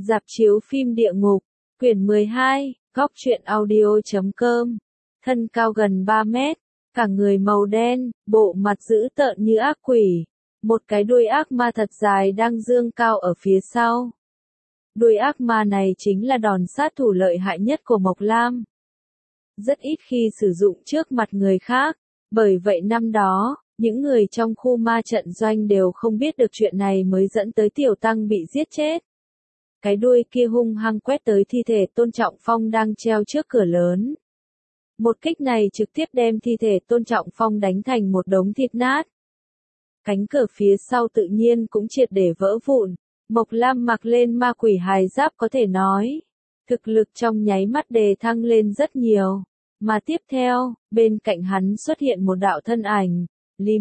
Rạp chiếu phim Địa Ngục, quyển 12, góc truyện audio.com. Thân cao gần 3 mét, cả người màu đen, bộ mặt dữ tợn như ác quỷ. Một cái đuôi ác ma thật dài đang dương cao ở phía sau. Đuôi ác ma này chính là đòn sát thủ lợi hại nhất của Mộc Lam. Rất ít khi sử dụng trước mặt người khác, bởi vậy năm đó, những người trong khu ma trận doanh đều không biết được chuyện này mới dẫn tới Tiểu Tăng bị giết chết. Cái đuôi kia hung hăng quét tới thi thể Tôn Trọng Phong đang treo trước cửa lớn. Một kích này trực tiếp đem thi thể Tôn Trọng Phong đánh thành một đống thịt nát. Cánh cửa phía sau tự nhiên cũng triệt để vỡ vụn. Mộc Lam mặc lên ma quỷ hài giáp có thể nói. Thực lực trong nháy mắt đề thăng lên rất nhiều. Mà tiếp theo, bên cạnh hắn xuất hiện một đạo thân ảnh. Lý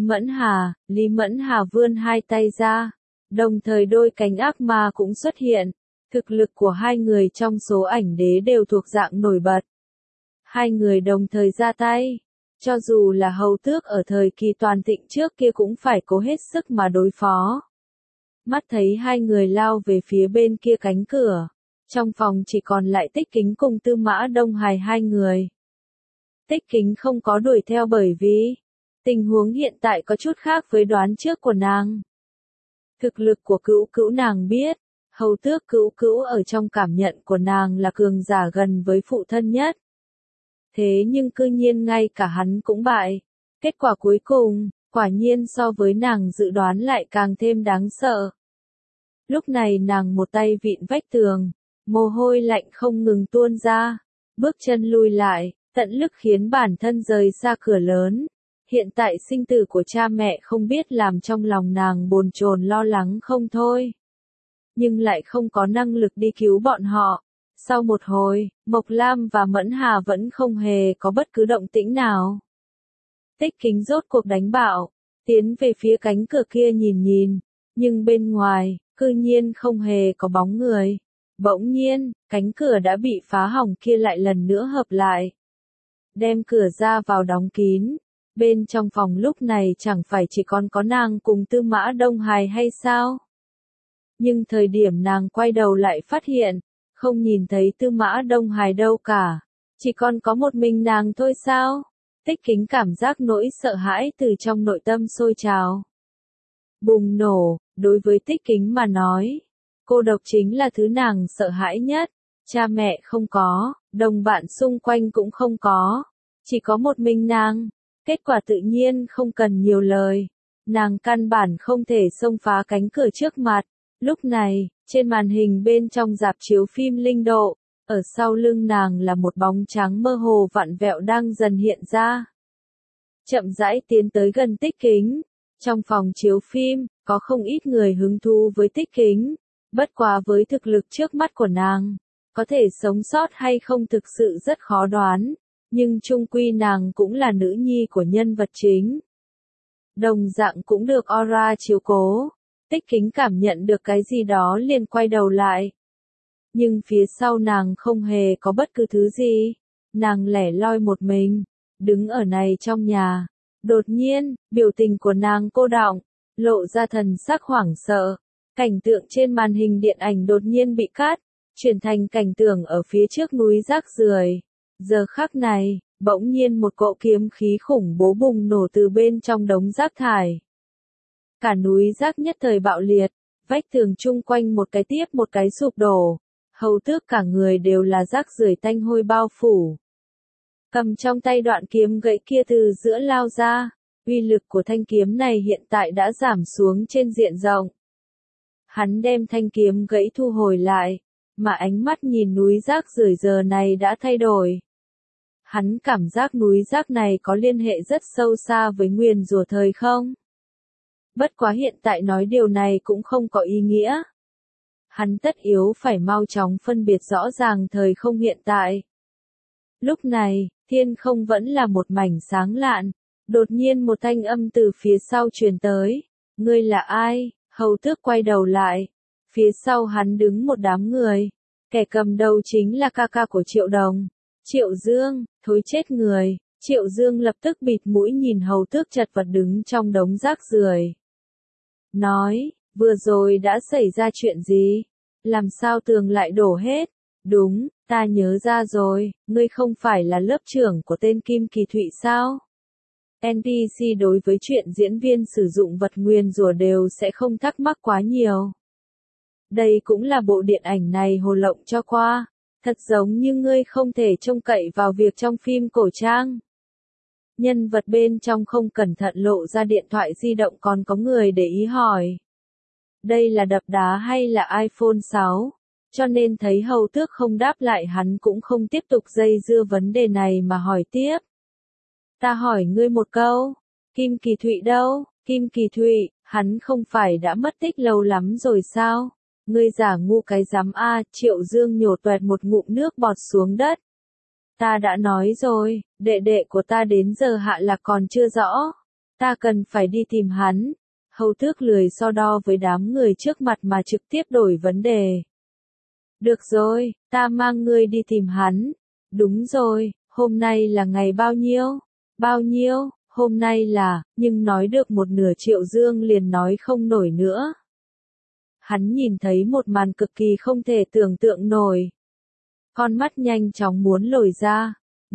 Mẫn Hà vươn hai tay ra. Đồng thời đôi cánh ác ma cũng xuất hiện. Thực lực của hai người trong số ảnh đế đều thuộc dạng nổi bật. Hai người đồng thời ra tay. Cho dù là hầu tước ở thời kỳ toàn thịnh trước kia cũng phải cố hết sức mà đối phó. Mắt thấy hai người lao về phía bên kia cánh cửa. Trong phòng chỉ còn lại Tích Kính cùng Tư Mã Đông Hải hai người. Tích Kính không có đuổi theo bởi vì tình huống hiện tại có chút khác với đoán trước của nàng. Thực lực của Cữu Cữu nàng biết, hầu tước Cữu Cữu ở trong cảm nhận của nàng là cường giả gần với phụ thân nhất. Thế nhưng cư nhiên ngay cả hắn cũng bại. Kết quả cuối cùng, quả nhiên so với nàng dự đoán lại càng thêm đáng sợ. Lúc này nàng một tay vịn vách tường, mồ hôi lạnh không ngừng tuôn ra, bước chân lùi lại, tận lực khiến bản thân rời xa cửa lớn. Hiện tại sinh tử của cha mẹ không biết làm trong lòng nàng bồn chồn lo lắng không thôi. Nhưng lại không có năng lực đi cứu bọn họ. Sau một hồi, Mộc Lam và Mẫn Hà vẫn không hề có bất cứ động tĩnh nào. Tích Kính rốt cuộc đánh bạo, tiến về phía cánh cửa kia nhìn, nhưng bên ngoài, cư nhiên không hề có bóng người. Bỗng nhiên, cánh cửa đã bị phá hỏng kia lại lần nữa hợp lại. Đem cửa ra vào đóng kín. Bên trong phòng lúc này chẳng phải chỉ còn có nàng cùng Tư Mã Đông Hải hay sao? Nhưng thời điểm nàng quay đầu lại phát hiện, không nhìn thấy Tư Mã Đông Hải đâu cả. Chỉ còn có một mình nàng thôi sao? Tích Kính cảm giác nỗi sợ hãi từ trong nội tâm sôi trào. Bùng nổ, đối với Tích Kính mà nói, cô độc chính là thứ nàng sợ hãi nhất. Cha mẹ không có, đồng bạn xung quanh cũng không có. Chỉ có một mình nàng. Kết quả tự nhiên không cần nhiều lời. Nàng căn bản không thể xông phá cánh cửa trước mặt. Lúc này, trên màn hình bên trong rạp chiếu phim Linh Độ, ở sau lưng nàng là một bóng trắng mơ hồ vặn vẹo đang dần hiện ra. Chậm rãi tiến tới gần Tích Kính. Trong phòng chiếu phim, có không ít người hứng thú với Tích Kính. Bất quá với thực lực trước mắt của nàng, có thể sống sót hay không thực sự rất khó đoán. Nhưng chung quy nàng cũng là nữ nhi của nhân vật chính. Đồng dạng cũng được aura chiếu cố. Tích Kính cảm nhận được cái gì đó liền quay đầu lại. Nhưng phía sau nàng không hề có bất cứ thứ gì. Nàng lẻ loi một mình, đứng ở này trong nhà. Đột nhiên, biểu tình của nàng cô đọng, lộ ra thần sắc hoảng sợ. Cảnh tượng trên màn hình điện ảnh đột nhiên bị cắt, chuyển thành cảnh tượng ở phía trước núi rác rưởi. Giờ khắc này, bỗng nhiên một cỗ kiếm khí khủng bố bùng nổ từ bên trong đống rác thải. Cả núi rác nhất thời bạo liệt, vách tường chung quanh một cái tiếp một cái sụp đổ. Hầu tước cả người đều là rác rưởi tanh hôi bao phủ. Cầm trong tay đoạn kiếm gãy kia từ giữa lao ra, uy lực của thanh kiếm này hiện tại đã giảm xuống trên diện rộng. Hắn đem thanh kiếm gãy thu hồi lại, mà ánh mắt nhìn núi rác rưởi giờ này đã thay đổi. Hắn cảm giác núi rác này có liên hệ rất sâu xa với nguyền rủa thời không. Bất quá hiện tại nói điều này cũng không có ý nghĩa. Hắn tất yếu phải mau chóng phân biệt rõ ràng thời không hiện tại. Lúc này, thiên không vẫn là một mảnh sáng lạn. Đột nhiên một thanh âm từ phía sau truyền tới. Ngươi là ai? Hầu tước quay đầu lại. Phía sau hắn đứng một đám người. Kẻ cầm đầu chính là ca ca của Triệu Đồng. Triệu Dương, thối chết người. Triệu Dương lập tức bịt mũi nhìn hầu tước chật vật đứng trong đống rác rưởi. Nói, vừa rồi đã xảy ra chuyện gì? Làm sao tường lại đổ hết? Đúng, ta nhớ ra rồi, ngươi không phải là lớp trưởng của tên Kim Kỳ Thụy sao? NPC đối với chuyện diễn viên sử dụng vật nguyền rủa đều sẽ không thắc mắc quá nhiều. Đây cũng là bộ điện ảnh này hồ lộng cho qua. Thật giống như ngươi không thể trông cậy vào việc trong phim cổ trang. Nhân vật bên trong không cẩn thận lộ ra điện thoại di động còn có người để ý hỏi. Đây là đập đá hay là iPhone 6? Cho nên thấy Hầu Tước không đáp lại hắn cũng không tiếp tục dây dưa vấn đề này mà hỏi tiếp. Ta hỏi ngươi một câu, Kim Kỳ Thụy đâu? Kim Kỳ Thụy, hắn không phải đã mất tích lâu lắm rồi sao? Ngươi giả ngu cái rắm a, Triệu Dương nhổ toẹt một ngụm nước bọt xuống đất. Ta đã nói rồi, đệ đệ của ta đến giờ hạ lạc còn chưa rõ. Ta cần phải đi tìm hắn. Hầu Tước lười so đo với đám người trước mặt mà trực tiếp đổi vấn đề. Được rồi, ta mang ngươi đi tìm hắn. Đúng rồi, hôm nay là ngày bao nhiêu? Bao nhiêu? Hôm nay là, nhưng nói được một nửa Triệu Dương liền nói không nổi nữa. Hắn nhìn thấy một màn cực kỳ không thể tưởng tượng nổi. Con mắt nhanh chóng muốn lồi ra.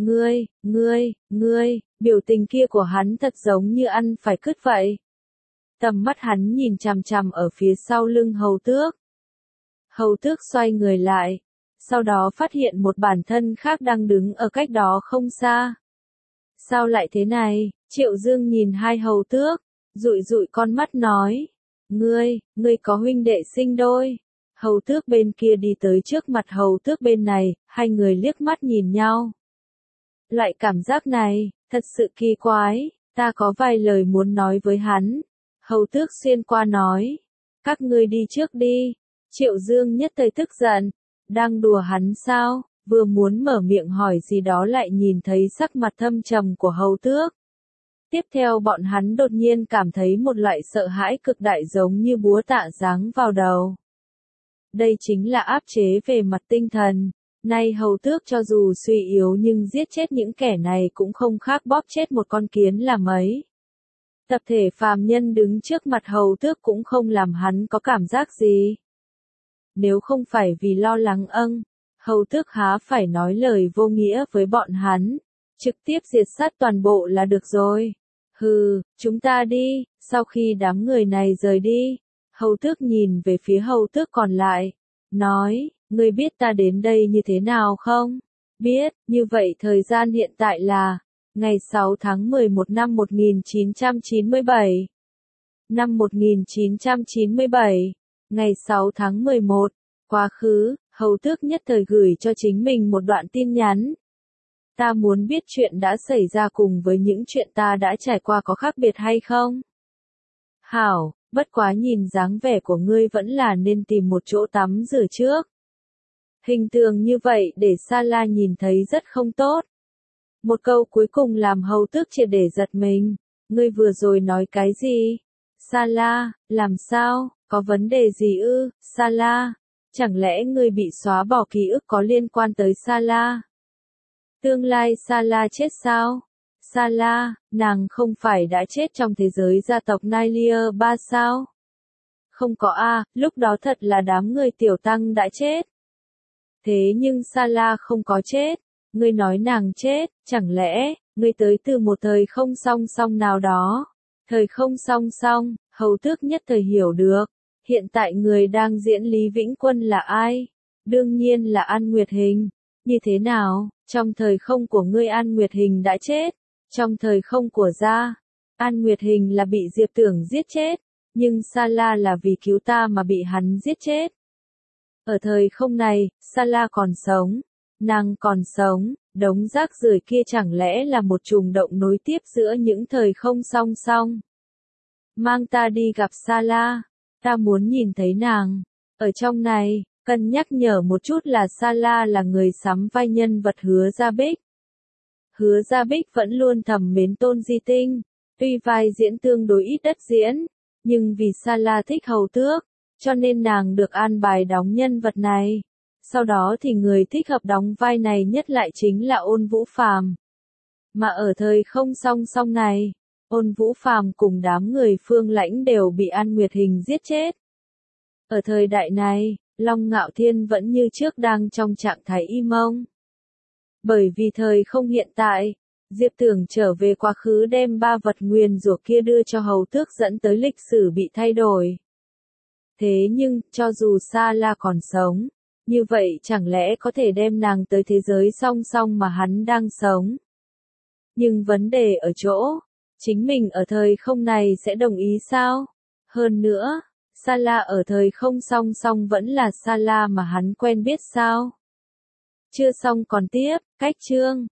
Ngươi, biểu tình kia của hắn thật giống như ăn phải cứt vậy. Tầm mắt hắn nhìn chằm chằm ở phía sau lưng Hầu Tước. Hầu Tước xoay người lại, sau đó phát hiện một bản thân khác đang đứng ở cách đó không xa. Sao lại thế này? Triệu Dương nhìn hai Hầu Tước, dụi dụi con mắt nói. Ngươi có huynh đệ sinh đôi. Hầu Tước bên kia đi tới trước mặt Hầu Tước bên này, hai người liếc mắt nhìn nhau. Loại cảm giác này, thật sự kỳ quái, ta có vài lời muốn nói với hắn. Hầu Tước xuyên qua nói. Các ngươi đi trước đi. Triệu Dương nhất thời tức giận. Đang đùa hắn sao? Vừa muốn mở miệng hỏi gì đó lại nhìn thấy sắc mặt thâm trầm của Hầu Tước. Tiếp theo bọn hắn đột nhiên cảm thấy một loại sợ hãi cực đại giống như búa tạ giáng vào đầu. Đây chính là áp chế về mặt tinh thần. Nay Hầu Tước cho dù suy yếu nhưng giết chết những kẻ này cũng không khác bóp chết một con kiến là mấy. Tập thể phàm nhân đứng trước mặt Hầu Tước cũng không làm hắn có cảm giác gì. Nếu không phải vì lo lắng Hầu Tước há phải nói lời vô nghĩa với bọn hắn. Trực tiếp diệt sát toàn bộ là được rồi. Hừ, chúng ta đi. Sau khi đám người này rời đi, Hầu Tước nhìn về phía Hầu Tước còn lại. Nói, ngươi biết ta đến đây như thế nào không? Biết, như vậy thời gian hiện tại là ngày 6 tháng 11 năm 1997. Năm 1997, ngày 6 tháng 11, quá khứ, Hầu Tước nhất thời gửi cho chính mình một đoạn tin nhắn. Ta muốn biết chuyện đã xảy ra cùng với những chuyện ta đã trải qua có khác biệt hay không? Hảo, bất quá nhìn dáng vẻ của ngươi vẫn là nên tìm một chỗ tắm rửa trước. Hình tượng như vậy để Sala nhìn thấy rất không tốt. Một câu cuối cùng làm Hầu Tước triệt để giật mình. Ngươi vừa rồi nói cái gì? Sala, làm sao? Có vấn đề gì ư? Sala, chẳng lẽ ngươi bị xóa bỏ ký ức có liên quan tới Sala? Tương lai Sala chết sao? Sala, nàng không phải đã chết trong thế giới gia tộc Nailia 3 sao? Không có a, lúc đó thật là đám người tiểu tăng đã chết. Thế nhưng Sala không có chết. Ngươi nói nàng chết, chẳng lẽ, ngươi tới từ một thời không song song nào đó? Thời không song song, Hầu Tước nhất thời hiểu được. Hiện tại người đang diễn Lý Vĩnh Quân là ai? Đương nhiên là An Nguyệt Hình. Như thế nào, trong thời không của ngươi An Nguyệt Hình đã chết? Trong thời không của gia, An Nguyệt Hình là bị Diệp Tưởng giết chết, nhưng Sala là vì cứu ta mà bị hắn giết chết. Ở thời không này, Sala còn sống, nàng còn sống, đống rác rưởi kia chẳng lẽ là một trùng động nối tiếp giữa những thời không song song. Mang ta đi gặp Sala, ta muốn nhìn thấy nàng. Ở trong này, cần nhắc nhở một chút là Sala là người sắm vai nhân vật Hứa Gia Bích. Hứa Gia Bích vẫn luôn thầm mến Tôn Di Tinh, tuy vai diễn tương đối ít đất diễn, nhưng vì Sala thích Hầu Tước, cho nên nàng được an bài đóng nhân vật này. Sau đó thì người thích hợp đóng vai này nhất lại chính là Ôn Vũ Phàm. Mà ở thời không song song này, Ôn Vũ Phàm cùng đám người Phương Lãnh đều bị An Nguyệt Hình giết chết. Ở thời đại này, Long Ngạo Thiên vẫn như trước đang trong trạng thái im mông. Bởi vì thời không hiện tại, Diệp Tưởng trở về quá khứ đem 3 vật nguyền rủa kia đưa cho hầu tước dẫn tới lịch sử bị thay đổi. Thế nhưng, cho dù Sa La còn sống, như vậy chẳng lẽ có thể đem nàng tới thế giới song song mà hắn đang sống? Nhưng vấn đề ở chỗ, chính mình ở thời không này sẽ đồng ý sao? Hơn nữa, Sa La ở thời không song song vẫn là Sa La mà hắn quen biết sao? Chưa xong còn tiếp, cách chương.